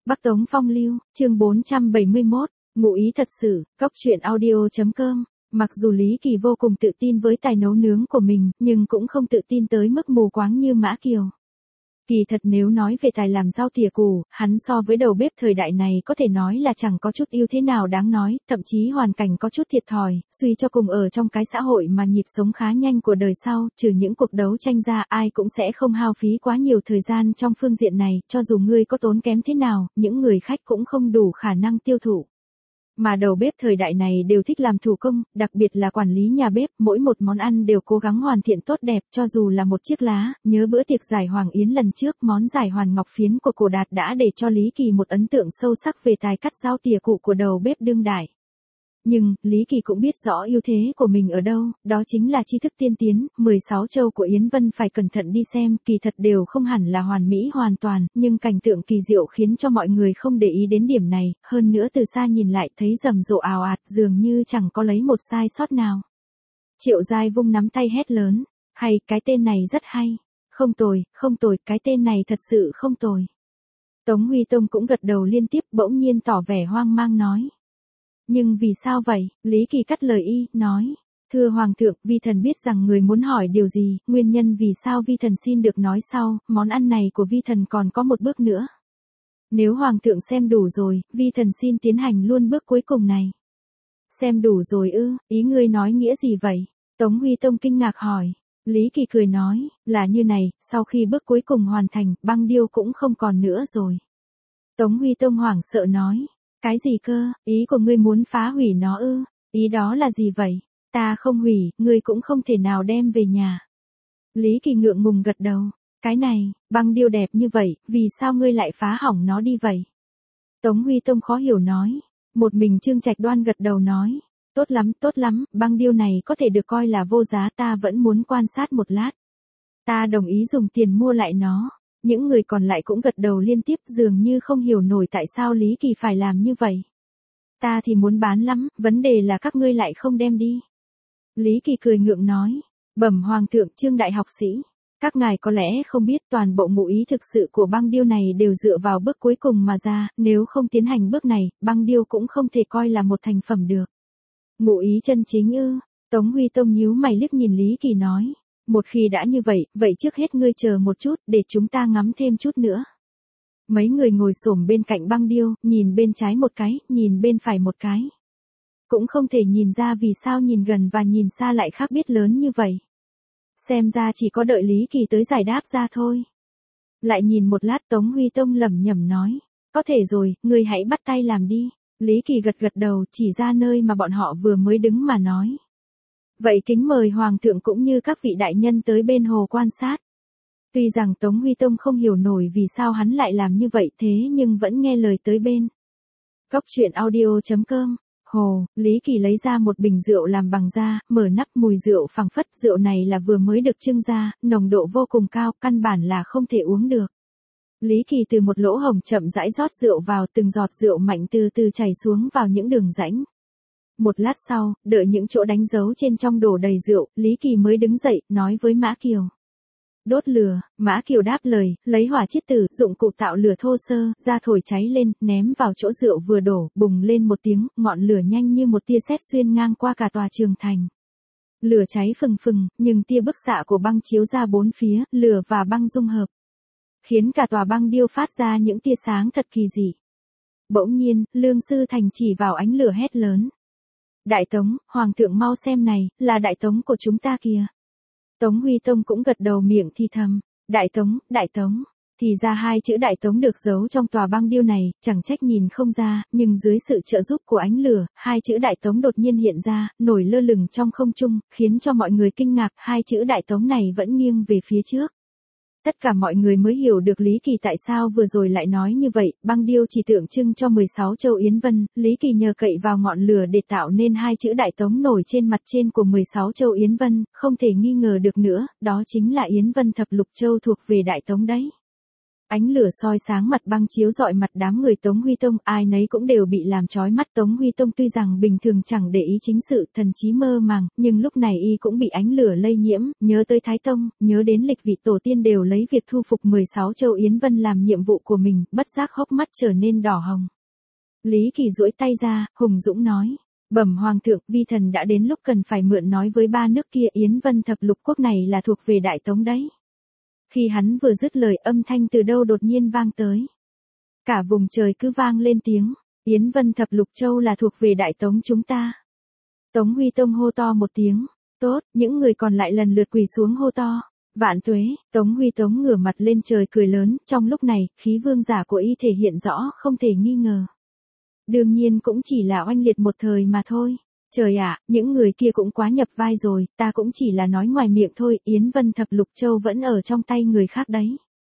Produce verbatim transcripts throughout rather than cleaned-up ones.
Bắc Tống Phong Lưu, chương bốn trăm bảy mươi mốt, ngụ ý thật sự, cốc truyện audio.com. Mặc dù Lý Kỳ vô cùng tự tin với tài nấu nướng của mình, nhưng cũng không tự tin tới mức mù quáng như Mã Kiều. Kỳ thật nếu nói về tài làm rau thìa củ, hắn so với đầu bếp thời đại này có thể nói là chẳng có chút ưu thế nào đáng nói, thậm chí hoàn cảnh có chút thiệt thòi, suy cho cùng ở trong cái xã hội mà nhịp sống khá nhanh của đời sau, trừ những cuộc đấu tranh ra ai cũng sẽ không hao phí quá nhiều thời gian trong phương diện này, cho dù ngươi có tốn kém thế nào, những người khách cũng không đủ khả năng tiêu thụ. Mà đầu bếp thời đại này đều thích làm thủ công, đặc biệt là quản lý nhà bếp, mỗi một món ăn đều cố gắng hoàn thiện tốt đẹp, cho dù là một chiếc lá, nhớ bữa tiệc giải Hoàng Yến lần trước, món giải hoàn ngọc phiến của Cổ Đạt đã để cho Lý Kỳ một ấn tượng sâu sắc về tài cắt rau tỉa cụ của đầu bếp đương đại. Nhưng, Lý Kỳ cũng biết rõ ưu thế của mình ở đâu, đó chính là tri thức tiên tiến, mười sáu châu của Yến Vân phải cẩn thận đi xem, kỳ thật đều không hẳn là hoàn mỹ hoàn toàn, nhưng cảnh tượng kỳ diệu khiến cho mọi người không để ý đến điểm này, hơn nữa từ xa nhìn lại thấy rầm rộ ào ạt dường như chẳng có lấy một sai sót nào. Triệu Giai vung nắm tay hét lớn, hay, cái tên này rất hay, không tồi, không tồi, cái tên này thật sự không tồi. Tống Huy Tông cũng gật đầu liên tiếp bỗng nhiên tỏ vẻ hoang mang nói. Nhưng vì sao vậy? Lý Kỳ cắt lời y, nói. Thưa Hoàng thượng, vi thần biết rằng người muốn hỏi điều gì, nguyên nhân vì sao vi thần xin được nói sau, món ăn này của vi thần còn có một bước nữa. Nếu Hoàng thượng xem đủ rồi, vi thần xin tiến hành luôn bước cuối cùng này. Xem đủ rồi ư, ý ngươi nói nghĩa gì vậy? Tống Huy Tông kinh ngạc hỏi. Lý Kỳ cười nói, là như này, sau khi bước cuối cùng hoàn thành, băng điêu cũng không còn nữa rồi. Tống Huy Tông hoảng sợ nói. Cái gì cơ, ý của ngươi muốn phá hủy nó ư, ý đó là gì vậy? Ta không hủy, ngươi cũng không thể nào đem về nhà. Lý Kỳ ngượng ngùng gật đầu, cái này, băng điêu đẹp như vậy, vì sao ngươi lại phá hỏng nó đi vậy? Tống Huy Tông khó hiểu nói, một mình Trương Trạch Đoan gật đầu nói, tốt lắm, tốt lắm, băng điêu này có thể được coi là vô giá, ta vẫn muốn quan sát một lát. Ta đồng ý dùng tiền mua lại nó. Những người còn lại cũng gật đầu liên tiếp dường như không hiểu nổi tại sao Lý Kỳ phải làm như vậy. Ta thì muốn bán lắm, vấn đề là các ngươi lại không đem đi. Lý Kỳ cười ngượng nói, bẩm Hoàng thượng Trương đại học sĩ. Các ngài có lẽ không biết toàn bộ ngụ ý thực sự của băng điêu này đều dựa vào bước cuối cùng mà ra, nếu không tiến hành bước này, băng điêu cũng không thể coi là một thành phẩm được. Ngụ ý chân chính ư, Tống Huy Tông nhíu mày liếc nhìn Lý Kỳ nói. Một khi đã như vậy, vậy trước hết ngươi chờ một chút, để chúng ta ngắm thêm chút nữa. Mấy người ngồi xổm bên cạnh băng điêu, nhìn bên trái một cái, nhìn bên phải một cái. Cũng không thể nhìn ra vì sao nhìn gần và nhìn xa lại khác biệt lớn như vậy. Xem ra chỉ có đợi Lý Kỳ tới giải đáp ra thôi. Lại nhìn một lát Tống Huy Tông lẩm nhẩm nói, có thể rồi, ngươi hãy bắt tay làm đi. Lý Kỳ gật gật đầu chỉ ra nơi mà bọn họ vừa mới đứng mà nói. Vậy kính mời Hoàng thượng cũng như các vị đại nhân tới bên hồ quan sát. Tuy rằng Tống Huy Tông không hiểu nổi vì sao hắn lại làm như vậy thế nhưng vẫn nghe lời tới bên. Cốc truyện audio.com. Hồ, Lý Kỳ lấy ra một bình rượu làm bằng da, mở nắp mùi rượu phảng phất, rượu này là vừa mới được trưng ra, nồng độ vô cùng cao, căn bản là không thể uống được. Lý Kỳ từ một lỗ hổng chậm rãi rót rượu vào, từng giọt rượu mạnh từ từ chảy xuống vào những đường rãnh. Một lát sau, đợi những chỗ đánh dấu trên trong đổ đầy rượu, Lý Kỳ mới đứng dậy, nói với Mã Kiều. Đốt lửa, Mã Kiều đáp lời, lấy hỏa chiết tử, dụng cụ tạo lửa thô sơ, ra thổi cháy lên, ném vào chỗ rượu vừa đổ, bùng lên một tiếng, ngọn lửa nhanh như một tia sét xuyên ngang qua cả tòa trường thành. Lửa cháy phừng phừng, nhưng tia bức xạ của băng chiếu ra bốn phía, lửa và băng dung hợp. Khiến cả tòa băng điêu phát ra những tia sáng thật kỳ dị. Bỗng nhiên, Lương Sư Thành chỉ vào ánh lửa hét lớn. Đại Tống, Hoàng thượng mau xem này, là Đại Tống của chúng ta kìa. Tống Huy Tông cũng gật đầu miệng thì thầm, Đại Tống, Đại Tống. Thì ra hai chữ Đại Tống được giấu trong tòa băng điêu này, chẳng trách nhìn không ra, nhưng dưới sự trợ giúp của ánh lửa, hai chữ Đại Tống đột nhiên hiện ra, nổi lơ lửng trong không trung, khiến cho mọi người kinh ngạc, hai chữ Đại Tống này vẫn nghiêng về phía trước. Tất cả mọi người mới hiểu được Lý Kỳ tại sao vừa rồi lại nói như vậy, băng điêu chỉ tượng trưng cho mười sáu châu Yến Vân, Lý Kỳ nhờ cậy vào ngọn lửa để tạo nên hai chữ Đại Tống nổi trên mặt trên của mười sáu châu Yến Vân, không thể nghi ngờ được nữa, đó chính là Yến Vân thập lục châu thuộc về Đại Tống đấy. Ánh lửa soi sáng mặt băng chiếu rọi mặt đám người Tống Huy Tông, ai nấy cũng đều bị làm chói mắt. Tống Huy Tông tuy rằng bình thường chẳng để ý chính sự, thần trí mơ màng, nhưng lúc này y cũng bị ánh lửa lây nhiễm, nhớ tới Thái Tông, nhớ đến lịch vị tổ tiên đều lấy việc thu phục mười sáu châu Yến Vân làm nhiệm vụ của mình, bất giác hốc mắt trở nên đỏ hồng. Lý Kỳ duỗi tay ra, hùng dũng nói. Bẩm hoàng thượng, vi thần đã đến lúc cần phải mượn nói với ba nước kia. Yến Vân thập lục quốc này là thuộc về Đại Tống đấy. Khi hắn vừa dứt lời, âm thanh từ đâu đột nhiên vang tới. Cả vùng trời cứ vang lên tiếng, Yến Vân thập lục châu là thuộc về Đại Tống chúng ta. Tống Huy Tông hô to một tiếng, tốt, những người còn lại lần lượt quỳ xuống hô to. Vạn tuế. Tống Huy Tống ngửa mặt lên trời cười lớn, trong lúc này, khí vương giả của y thể hiện rõ, không thể nghi ngờ. Đương nhiên cũng chỉ là oanh liệt một thời mà thôi. Trời ạ, những người kia cũng quá nhập vai rồi, ta cũng chỉ là nói ngoài miệng thôi, Yến Vân thập lục châu vẫn ở trong tay người khác đấy.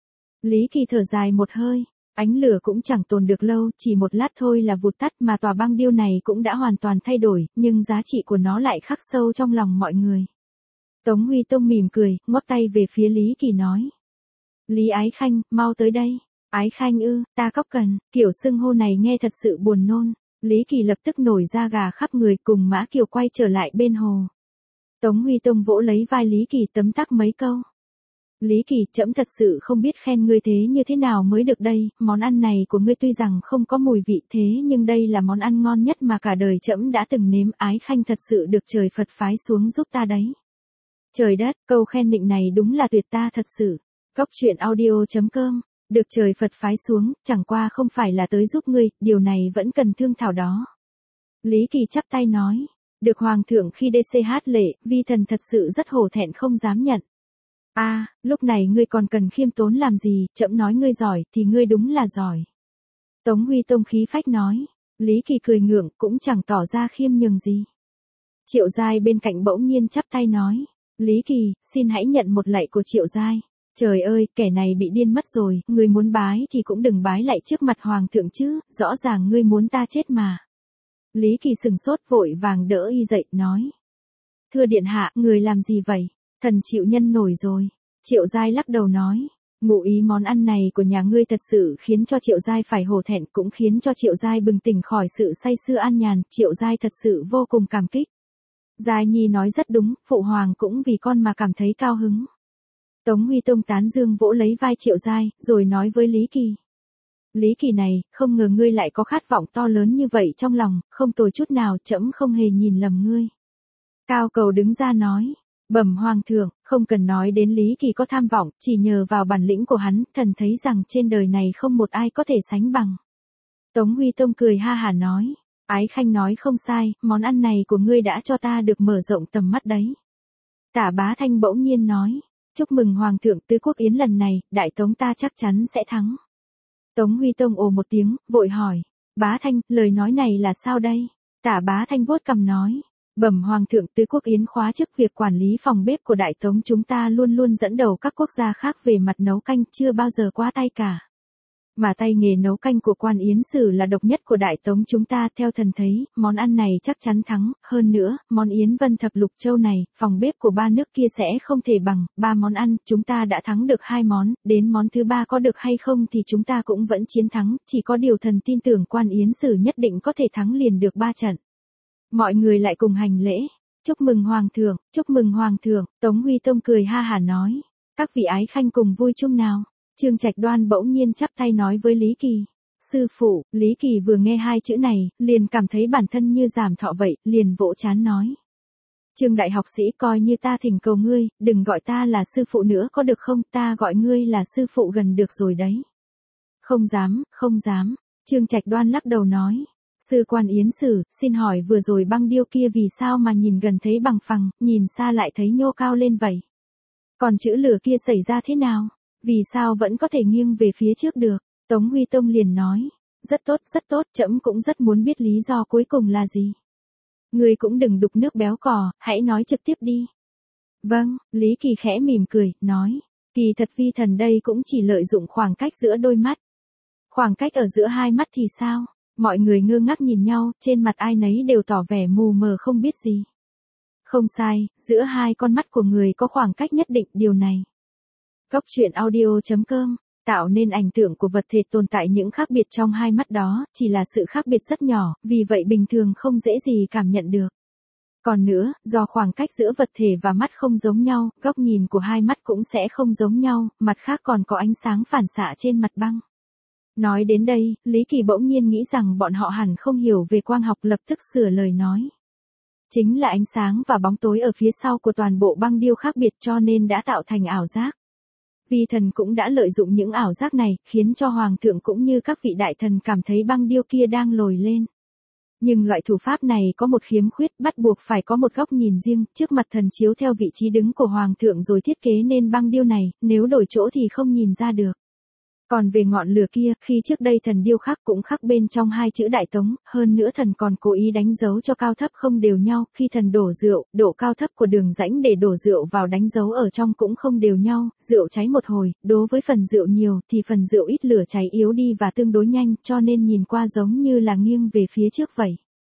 Lý Kỳ thở dài một hơi, ánh lửa cũng chẳng tồn được lâu, chỉ một lát thôi là vụt tắt, mà tòa băng điêu này cũng đã hoàn toàn thay đổi, nhưng giá trị của nó lại khắc sâu trong lòng mọi người. Tống Huy Tông mỉm cười, ngoắc tay về phía Lý Kỳ nói. Lý Ái Khanh, mau tới đây. Ái Khanh ư, ta cóc cần, kiểu xưng hô này nghe thật sự buồn nôn. Lý Kỳ lập tức nổi da gà khắp người, cùng Mã Kiều quay trở lại bên hồ. Tống Huy Tông vỗ lấy vai Lý Kỳ tấm tắc mấy câu. Lý Kỳ, trẫm thật sự không biết khen ngươi thế như thế nào mới được đây, món ăn này của ngươi tuy rằng không có mùi vị thế nhưng đây là món ăn ngon nhất mà cả đời trẫm đã từng nếm. Ái Khanh thật sự được trời Phật phái xuống giúp ta đấy. Trời đất, câu khen nịnh này đúng là tuyệt ta thật sự. Cóc truyện audio chấm com. Được trời Phật phái xuống, chẳng qua không phải là tới giúp ngươi, điều này vẫn cần thương thảo đó. Lý Kỳ chắp tay nói, được hoàng thượng khi đê xê hát lệ, vi thần thật sự rất hổ thẹn không dám nhận. A, à, lúc này ngươi còn cần khiêm tốn làm gì, trẫm nói ngươi giỏi, thì ngươi đúng là giỏi. Tống Huy Tông khí phách nói, Lý Kỳ cười ngượng, cũng chẳng tỏ ra khiêm nhường gì. Triệu Giai bên cạnh bỗng nhiên chắp tay nói, Lý Kỳ, xin hãy nhận một lạy của Triệu Giai. Trời ơi, kẻ này bị điên mất rồi, ngươi muốn bái thì cũng đừng bái lại trước mặt hoàng thượng chứ, rõ ràng ngươi muốn ta chết mà. Lý Kỳ sừng sốt vội vàng đỡ y dậy, nói. Thưa điện hạ, người làm gì vậy? Thần chịu nhân nổi rồi. Triệu Giai lắc đầu nói, ngụ ý món ăn này của nhà ngươi thật sự khiến cho Triệu Giai phải hổ thẹn, cũng khiến cho Triệu Giai bừng tỉnh khỏi sự say sưa an nhàn, Triệu Giai thật sự vô cùng cảm kích. Giai Nhi nói rất đúng, phụ hoàng cũng vì con mà cảm thấy cao hứng. Tống Huy Tông tán dương vỗ lấy vai Triệu Giai, rồi nói với Lý Kỳ. Lý Kỳ này, không ngờ ngươi lại có khát vọng to lớn như vậy trong lòng, không tồi chút nào, trẫm không hề nhìn lầm ngươi. Cao Cầu đứng ra nói, bẩm hoàng thượng, không cần nói đến Lý Kỳ có tham vọng, chỉ nhờ vào bản lĩnh của hắn, thần thấy rằng trên đời này không một ai có thể sánh bằng. Tống Huy Tông cười ha hả nói, Ái Khanh nói không sai, món ăn này của ngươi đã cho ta được mở rộng tầm mắt đấy. Tả Bá Thanh bỗng nhiên nói, chúc mừng hoàng thượng, tứ quốc yến lần này, Đại Tống ta chắc chắn sẽ thắng. Tống Huy Tông ồ một tiếng, vội hỏi, Bá Thanh, lời nói này là sao đây? Tả Bá Thanh vuốt cằm nói, bẩm hoàng thượng, tứ quốc yến khóa chức việc quản lý phòng bếp của Đại Tống chúng ta luôn luôn dẫn đầu các quốc gia khác về mặt nấu canh, chưa bao giờ qua tay cả. Mà tay nghề nấu canh của quan Yến Sử là độc nhất của Đại Tống chúng ta, theo thần thấy, món ăn này chắc chắn thắng, hơn nữa, món Yến Vân thập lục châu này, phòng bếp của ba nước kia sẽ không thể bằng, ba món ăn, chúng ta đã thắng được hai món, đến món thứ ba có được hay không thì chúng ta cũng vẫn chiến thắng, chỉ có điều thần tin tưởng quan Yến Sử nhất định có thể thắng liền được ba trận. Mọi người lại cùng hành lễ, chúc mừng hoàng thượng, chúc mừng hoàng thượng, Tống Huy Tông cười ha hả nói, các vị ái khanh cùng vui chung nào. Trương Trạch Đoan bỗng nhiên chắp tay nói với Lý Kỳ, sư phụ. Lý Kỳ vừa nghe hai chữ này, liền cảm thấy bản thân như giảm thọ vậy, liền vỗ trán nói. Trương đại học sĩ, coi như ta thỉnh cầu ngươi, đừng gọi ta là sư phụ nữa có được không, ta gọi ngươi là sư phụ gần được rồi đấy. Không dám, không dám, Trương Trạch Đoan lắc đầu nói. Sư quan Yến Sử, xin hỏi vừa rồi băng điêu kia vì sao mà nhìn gần thấy bằng phẳng, nhìn xa lại thấy nhô cao lên vậy? Còn chữ lửa kia xảy ra thế nào? Vì sao vẫn có thể nghiêng về phía trước được? Tống Huy Tông liền nói, rất tốt, rất tốt, trẫm cũng rất muốn biết lý do cuối cùng là gì. Ngươi cũng đừng đục nước béo cò, hãy nói trực tiếp đi. Vâng, Lý Kỳ khẽ mỉm cười, nói, kỳ thật vi thần đây cũng chỉ lợi dụng khoảng cách giữa đôi mắt. Khoảng cách ở giữa hai mắt thì sao? Mọi người ngơ ngác nhìn nhau, trên mặt ai nấy đều tỏ vẻ mù mờ không biết gì. Không sai, giữa hai con mắt của người có khoảng cách nhất định, điều này. Cóc truyện audio chấm com Tạo nên ảnh tượng của vật thể tồn tại những khác biệt trong hai mắt đó, chỉ là sự khác biệt rất nhỏ, vì vậy bình thường không dễ gì cảm nhận được. Còn nữa, do khoảng cách giữa vật thể và mắt không giống nhau, góc nhìn của hai mắt cũng sẽ không giống nhau, mặt khác còn có ánh sáng phản xạ trên mặt băng. Nói đến đây, Lý Kỳ bỗng nhiên nghĩ rằng bọn họ hẳn không hiểu về quang học, lập tức sửa lời nói. Chính là ánh sáng và bóng tối ở phía sau của toàn bộ băng điêu khác biệt cho nên đã tạo thành ảo giác. Vi thần cũng đã lợi dụng những ảo giác này, khiến cho Hoàng thượng cũng như các vị đại thần cảm thấy băng điêu kia đang lồi lên. Nhưng loại thủ pháp này có một khiếm khuyết, bắt buộc phải có một góc nhìn riêng, trước mặt thần chiếu theo vị trí đứng của Hoàng thượng rồi thiết kế nên băng điêu này, nếu đổi chỗ thì không nhìn ra được. Còn về ngọn lửa kia, khi trước đây thần điêu khắc cũng khắc bên trong hai chữ Đại Tống, hơn nữa thần còn cố ý đánh dấu cho cao thấp không đều nhau, khi thần đổ rượu, độ cao thấp của đường rãnh để đổ rượu vào đánh dấu ở trong cũng không đều nhau, rượu cháy một hồi, đối với phần rượu nhiều thì phần rượu ít lửa cháy yếu đi và tương đối nhanh, cho nên nhìn qua giống như là nghiêng về phía trước vậy.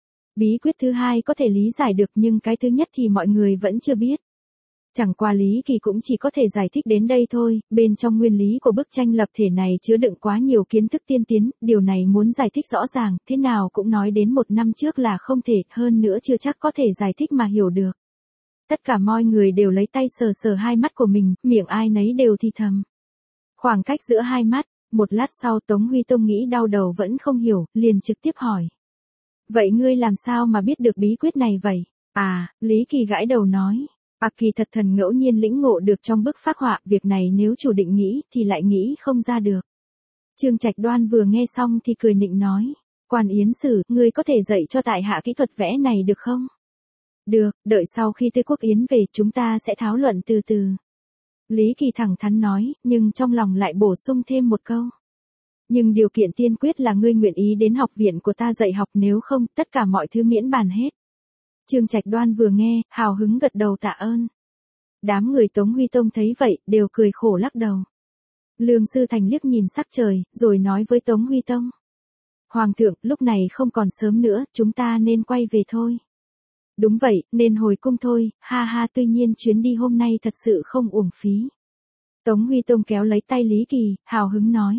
Bí quyết thứ hai có thể lý giải được nhưng cái thứ nhất thì mọi người vẫn chưa biết. Chẳng qua Lý Kỳ cũng chỉ có thể giải thích đến đây thôi, bên trong nguyên lý của bức tranh lập thể này chứa đựng quá nhiều kiến thức tiên tiến, điều này muốn giải thích rõ ràng, thế nào cũng nói đến một năm trước là không thể, hơn nữa chưa chắc có thể giải thích mà hiểu được. Tất cả mọi người đều lấy tay sờ sờ hai mắt của mình, miệng ai nấy đều thì thầm. Khoảng cách giữa hai mắt, một lát sau Tống Huy Tông nghĩ đau đầu vẫn không hiểu, liền trực tiếp hỏi. Vậy ngươi làm sao mà biết được bí quyết này vậy? À, Lý Kỳ gãi đầu nói. À kỳ thật thần ngẫu nhiên lĩnh ngộ được trong bức phác họa, việc này nếu chủ định nghĩ thì lại nghĩ không ra được. Trương Trạch Đoan vừa nghe xong thì cười nịnh nói. Quan Yến Sử, ngươi có thể dạy cho tại hạ kỹ thuật vẽ này được không? Được, đợi sau khi Tư Quốc Yến về chúng ta sẽ thảo luận từ từ. Lý Kỳ thẳng thắn nói, nhưng trong lòng lại bổ sung thêm một câu. Nhưng điều kiện tiên quyết là ngươi nguyện ý đến học viện của ta dạy học, nếu không, tất cả mọi thứ miễn bàn hết. Trương Trạch Đoan vừa nghe, hào hứng gật đầu tạ ơn. Đám người Tống Huy Tông thấy vậy, đều cười khổ lắc đầu. Lương Sư Thành liếc nhìn sắc trời, rồi nói với Tống Huy Tông. Hoàng thượng, lúc này không còn sớm nữa, chúng ta nên quay về thôi. Đúng vậy, nên hồi cung thôi, ha ha, tuy nhiên chuyến đi hôm nay thật sự không uổng phí. Tống Huy Tông kéo lấy tay Lý Kỳ, hào hứng nói.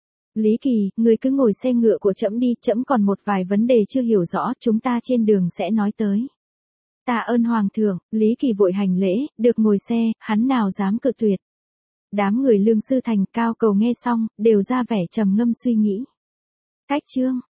Lý Kỳ, người cứ ngồi xe ngựa của trẫm đi, trẫm còn một vài vấn đề chưa hiểu rõ, chúng ta trên đường sẽ nói tới. Tạ ơn Hoàng thượng, Lý Kỳ vội hành lễ, được ngồi xe, hắn nào dám cự tuyệt. Đám người Lương Sư Thành Cao Cầu nghe xong, đều ra vẻ trầm ngâm suy nghĩ. Cách chương